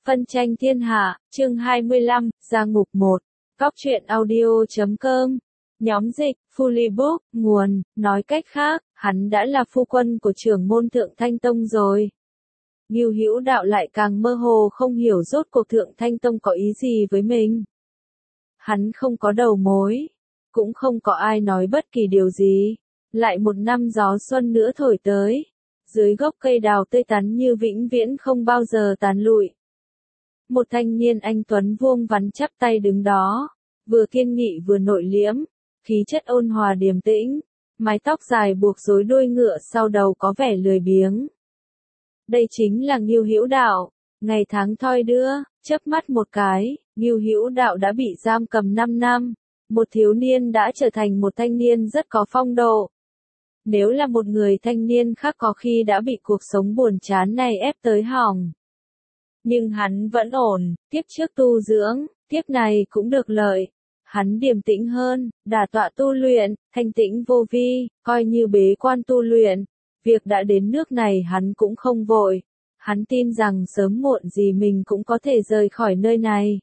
Phân tranh thiên hạ, chương 25, gia ngục 1, Góc truyện audio.com, nhóm dịch, Fully Book, nguồn, nói cách khác, hắn đã là phu quân của trưởng môn Thượng Thanh Tông rồi. Ngưu Hữu Đạo lại càng mơ hồ không hiểu rốt cuộc Thượng Thanh Tông có ý gì với mình. Hắn không có đầu mối, cũng không có ai nói bất kỳ điều gì. Lại một năm gió xuân nữa thổi tới, dưới gốc cây đào tươi tắn như vĩnh viễn không bao giờ tàn lụi. Một thanh niên anh tuấn vuông vắn chắp tay đứng đó, vừa kiên nghị vừa nội liễm, khí chất ôn hòa điềm tĩnh, mái tóc dài buộc rối đuôi ngựa sau đầu có vẻ lười biếng. Đây chính là Ngưu Hữu Đạo. Ngày tháng thoi đưa, chớp mắt một cái, Ngưu Hữu Đạo đã bị giam cầm 5 năm, một thiếu niên đã trở thành một thanh niên rất có phong độ. Nếu là một người thanh niên khác có khi đã bị cuộc sống buồn chán này ép tới hỏng. Nhưng hắn vẫn ổn, tiếp trước tu dưỡng, tiếp này cũng được lợi. Hắn điềm tĩnh hơn, đả tọa tu luyện, thanh tĩnh vô vi, coi như bế quan tu luyện. Việc đã đến nước này hắn cũng không vội. Hắn tin rằng sớm muộn gì mình cũng có thể rời khỏi nơi này.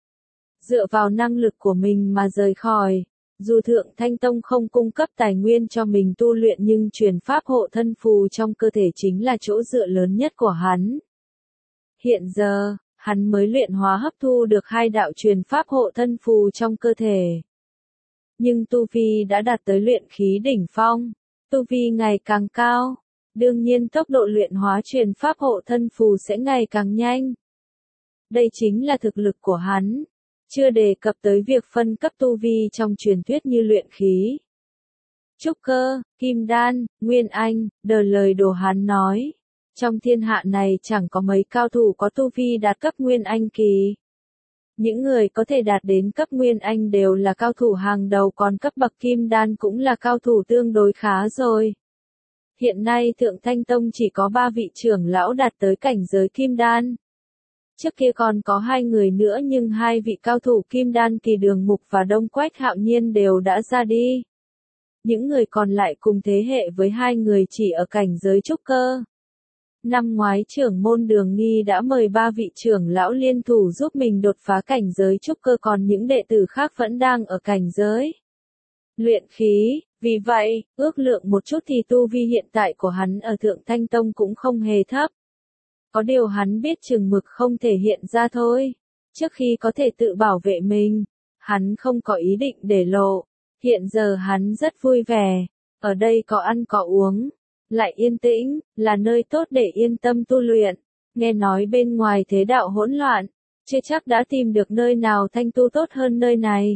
Dựa vào năng lực của mình mà rời khỏi. Dù Thượng Thanh Tông không cung cấp tài nguyên cho mình tu luyện nhưng truyền pháp hộ thân phù trong cơ thể chính là chỗ dựa lớn nhất của hắn. Hiện giờ, hắn mới luyện hóa hấp thu được 2 đạo truyền pháp hộ thân phù trong cơ thể. Nhưng tu vi đã đạt tới luyện khí đỉnh phong, tu vi ngày càng cao, đương nhiên tốc độ luyện hóa truyền pháp hộ thân phù sẽ ngày càng nhanh. Đây chính là thực lực của hắn. Chưa đề cập tới việc phân cấp tu vi trong truyền thuyết như luyện khí, trúc cơ, kim đan, nguyên anh, đờ lời đồ hắn nói. Trong thiên hạ này chẳng có mấy cao thủ có tu vi đạt cấp nguyên anh kỳ. Những người có thể đạt đến cấp nguyên anh đều là cao thủ hàng đầu, còn cấp bậc kim đan cũng là cao thủ tương đối khá rồi. Hiện nay Thượng Thanh Tông chỉ có 3 vị trưởng lão đạt tới cảnh giới kim đan. Trước kia còn có 2 người nữa nhưng 2 vị cao thủ kim đan kỳ Đường Mục và Đông Quách Hạo Nhiên đều đã ra đi. Những người còn lại cùng thế hệ với 2 người chỉ ở cảnh giới trúc cơ. Năm ngoái trưởng môn Đường Nghi đã mời 3 vị trưởng lão liên thủ giúp mình đột phá cảnh giới trúc cơ, còn những đệ tử khác vẫn đang ở cảnh giới luyện khí. Vì vậy, ước lượng một chút thì tu vi hiện tại của hắn ở Thượng Thanh Tông cũng không hề thấp. Có điều hắn biết chừng mực không thể hiện ra thôi. Trước khi có thể tự bảo vệ mình, hắn không có ý định để lộ. Hiện giờ hắn rất vui vẻ. Ở đây có ăn có uống, lại yên tĩnh, là nơi tốt để yên tâm tu luyện. Nghe nói bên ngoài thế đạo hỗn loạn, chưa chắc đã tìm được nơi nào thanh tu tốt hơn nơi này.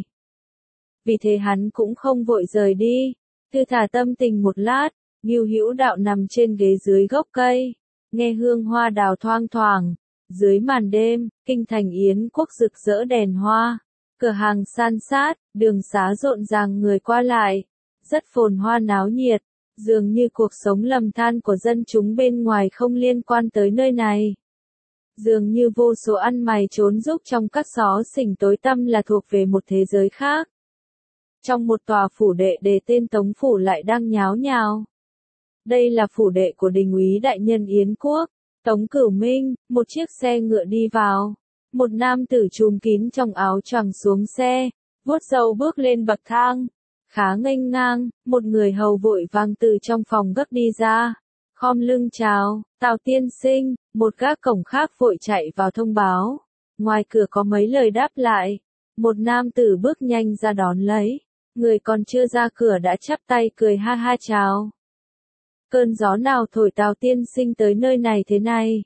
Vì thế hắn cũng không vội rời đi, thư thả tâm tình một lát. Ngưu Hữu Đạo nằm trên ghế dưới gốc cây, nghe hương hoa đào thoang thoảng. Dưới màn đêm, kinh thành Yến Quốc rực rỡ đèn hoa, cửa hàng san sát, đường xá rộn ràng người qua lại, rất phồn hoa náo nhiệt, dường như cuộc sống lầm than của dân chúng bên ngoài không liên quan tới nơi này. Dường như vô số ăn mày trốn rúc trong các xó xỉnh tối tăm là thuộc về một thế giới khác. Trong một tòa phủ đệ đề tên Tống Phủ lại đang nháo nhào. Đây là phủ đệ của đình úy đại nhân Yến Quốc, Tống Cửu Minh. Một chiếc xe ngựa đi vào. Một nam tử trùm kín trong áo choàng xuống xe, vuốt râu bước lên bậc thang. Khá nghênh ngang, một người hầu vội vàng từ trong phòng gấp đi ra. Khom lưng chào, Tào tiên sinh. Một gác cổng khác vội chạy vào thông báo. Ngoài cửa có mấy lời đáp lại. Một nam tử bước nhanh ra đón lấy. Người còn chưa ra cửa đã chắp tay cười ha ha chào. Cơn gió nào thổi Tào tiên sinh tới nơi này thế này?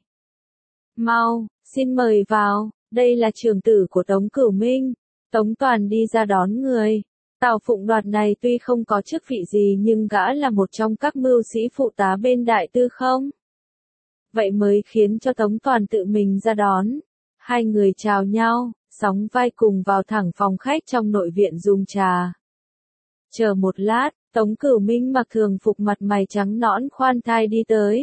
Mau, xin mời vào, đây là trưởng tử của Tống Cửu Minh. Tống Toàn đi ra đón người. Tào Phụng Đoạt này tuy không có chức vị gì nhưng gã là một trong các mưu sĩ phụ tá bên Đại Tư không? Vậy mới khiến cho Tống Toàn tự mình ra đón. Hai người chào nhau, sóng vai cùng vào thẳng phòng khách trong nội viện dùng trà. Chờ một lát, Tống Cửu Minh mặc thường phục, mặt mày trắng nõn khoan thai đi tới.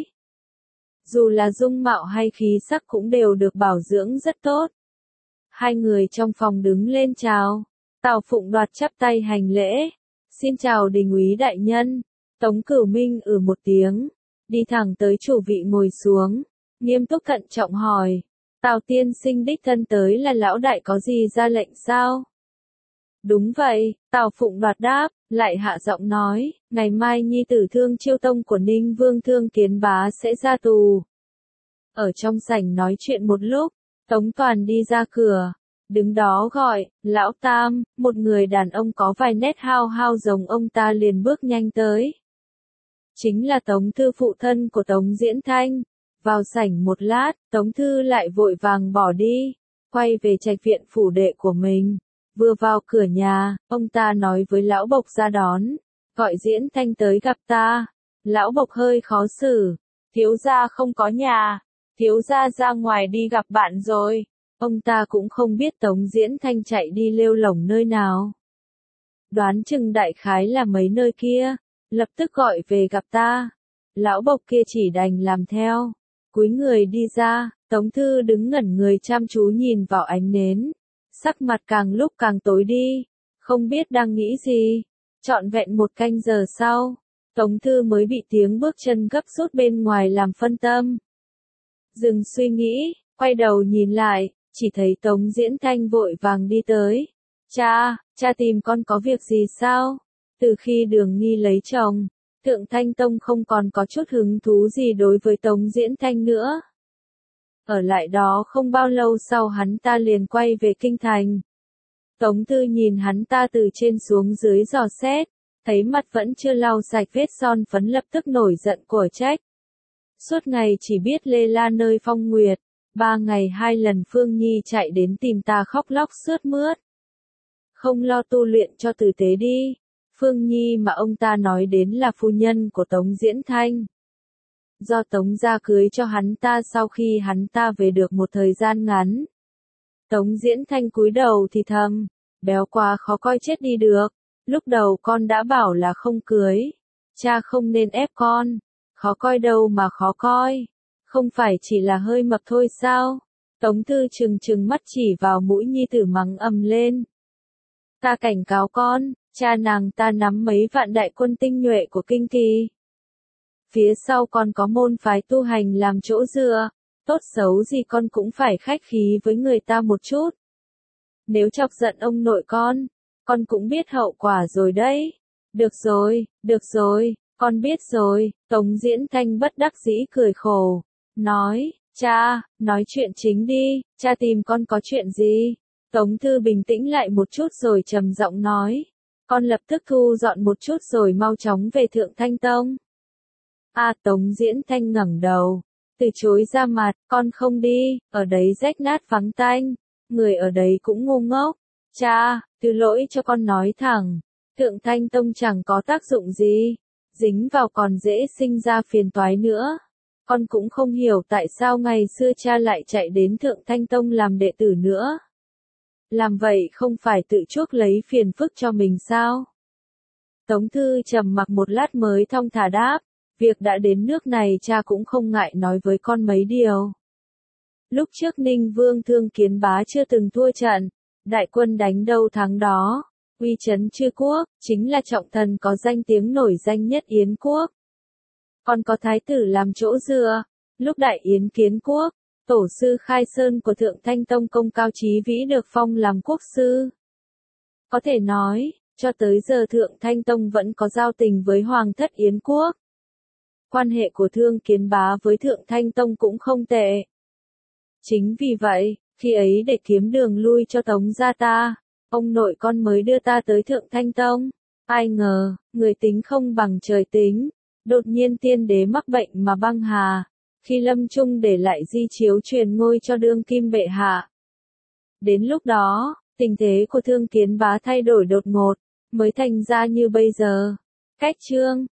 Dù là dung mạo hay khí sắc cũng đều được bảo dưỡng rất tốt. Hai người trong phòng đứng lên chào. Tào Phụng Đoạt chắp tay hành lễ. Xin chào đình úy đại nhân. Tống Cửu Minh một tiếng, đi thẳng tới chủ vị ngồi xuống, nghiêm túc thận trọng hỏi. Tào tiên sinh đích thân tới là lão đại có gì ra lệnh sao? Đúng vậy, Tào Phụng Đoạt đáp, lại hạ giọng nói, ngày mai nhi tử Thương Chiêu Tông của Ninh Vương Thương Kiến Bá sẽ ra tù. Ở trong sảnh nói chuyện một lúc, Tống Toàn đi ra cửa, đứng đó gọi, lão Tam, một người đàn ông có vài nét hao hao giống ông ta liền bước nhanh tới. Chính là Tống Thư phụ thân của Tống Diễn Thanh. Vào sảnh một lát, Tống Thư lại vội vàng bỏ đi, quay về trạch viện phủ đệ của mình. Vừa vào cửa nhà, ông ta nói với lão Bộc ra đón, gọi Diễn Thanh tới gặp ta. Lão Bộc hơi khó xử, thiếu gia không có nhà, thiếu gia ra ngoài đi gặp bạn rồi. Ông ta cũng không biết Tống Diễn Thanh chạy đi lêu lổng nơi nào. Đoán chừng đại khái là mấy nơi kia, lập tức gọi về gặp ta. Lão Bộc kia chỉ đành làm theo. Cúi người đi ra, Tống Thư đứng ngẩn người chăm chú nhìn vào ánh nến. Sắc mặt càng lúc càng tối đi, không biết đang nghĩ gì. Trọn vẹn một canh giờ sau, Tống Thư mới bị tiếng bước chân gấp rút bên ngoài làm phân tâm. Dừng suy nghĩ, quay đầu nhìn lại, chỉ thấy Tống Diễn Thanh vội vàng đi tới. Cha tìm con có việc gì sao? Từ khi Đường Nghi lấy chồng, Thượng Thanh Tông không còn có chút hứng thú gì đối với Tống Diễn Thanh nữa. Ở lại đó không bao lâu sau hắn ta liền quay về kinh thành. Tống Thư nhìn hắn ta từ trên xuống dưới dò xét, thấy mặt vẫn chưa lau sạch vết son phấn lập tức nổi giận của trách. Suốt ngày chỉ biết lê la nơi phong nguyệt, 3 ngày 2 lần Phương Nhi chạy đến tìm ta khóc lóc sướt mướt. Không lo tu luyện cho tử tế đi. Phương Nhi mà ông ta nói đến là phu nhân của Tống Diễn Thanh. Do Tống gia cưới cho hắn ta sau khi hắn ta về được một thời gian ngắn. Tống Diễn Thanh cúi đầu thì thầm, béo quá khó coi chết đi được, lúc đầu con đã bảo là không cưới. Cha không nên ép con, khó coi đâu mà khó coi, không phải chỉ là hơi mập thôi sao? Tống Thư trừng mắt chỉ vào mũi nhi tử mắng ầm lên. Ta cảnh cáo con, cha nàng ta nắm mấy vạn đại quân tinh nhuệ của kinh kỳ. Phía sau còn có môn phái tu hành làm chỗ dựa, tốt xấu gì con cũng phải khách khí với người ta một chút. Nếu chọc giận ông nội con cũng biết hậu quả rồi đấy. Được rồi, con biết rồi. Tống Diễn Thanh bất đắc dĩ cười khổ, nói, cha, nói chuyện chính đi, cha tìm con có chuyện gì? Tống Thư bình tĩnh lại một chút rồi trầm giọng nói, con lập tức thu dọn một chút rồi mau chóng về Thượng Thanh Tông. Tống Diễn Thanh ngẩng đầu, từ chối ra mặt, con không đi, ở đấy rách nát vắng tanh, người ở đấy cũng ngu ngốc. Cha, thứ lỗi cho con nói thẳng, Thượng Thanh Tông chẳng có tác dụng gì, dính vào còn dễ sinh ra phiền toái nữa. Con cũng không hiểu tại sao ngày xưa cha lại chạy đến Thượng Thanh Tông làm đệ tử nữa. Làm vậy không phải tự chuốc lấy phiền phức cho mình sao? Tống Thư trầm mặc một lát mới thong thả đáp, việc đã đến nước này cha cũng không ngại nói với con mấy điều. Lúc trước Ninh Vương Thương Kiến Bá chưa từng thua trận, đại quân đánh đâu thắng đó, uy chấn chư quốc, chính là trọng thần có danh tiếng nổi danh nhất Yến quốc. Còn có thái tử làm chỗ dựa, lúc đại Yến kiến quốc, tổ sư Khai Sơn của Thượng Thanh Tông Công Cao Chí Vĩ được phong làm quốc sư. Có thể nói, cho tới giờ Thượng Thanh Tông vẫn có giao tình với Hoàng thất Yến quốc. Quan hệ của Thương Kiến Bá với Thượng Thanh Tông cũng không tệ. Chính vì vậy, khi ấy để kiếm đường lui cho Tống gia ta, ông nội con mới đưa ta tới Thượng Thanh Tông. Ai ngờ, người tính không bằng trời tính, đột nhiên tiên đế mắc bệnh mà băng hà, khi lâm chung để lại di chiếu truyền ngôi cho đương kim bệ hạ. Đến lúc đó, tình thế của Thương Kiến Bá thay đổi đột ngột, mới thành ra như bây giờ. Cách chương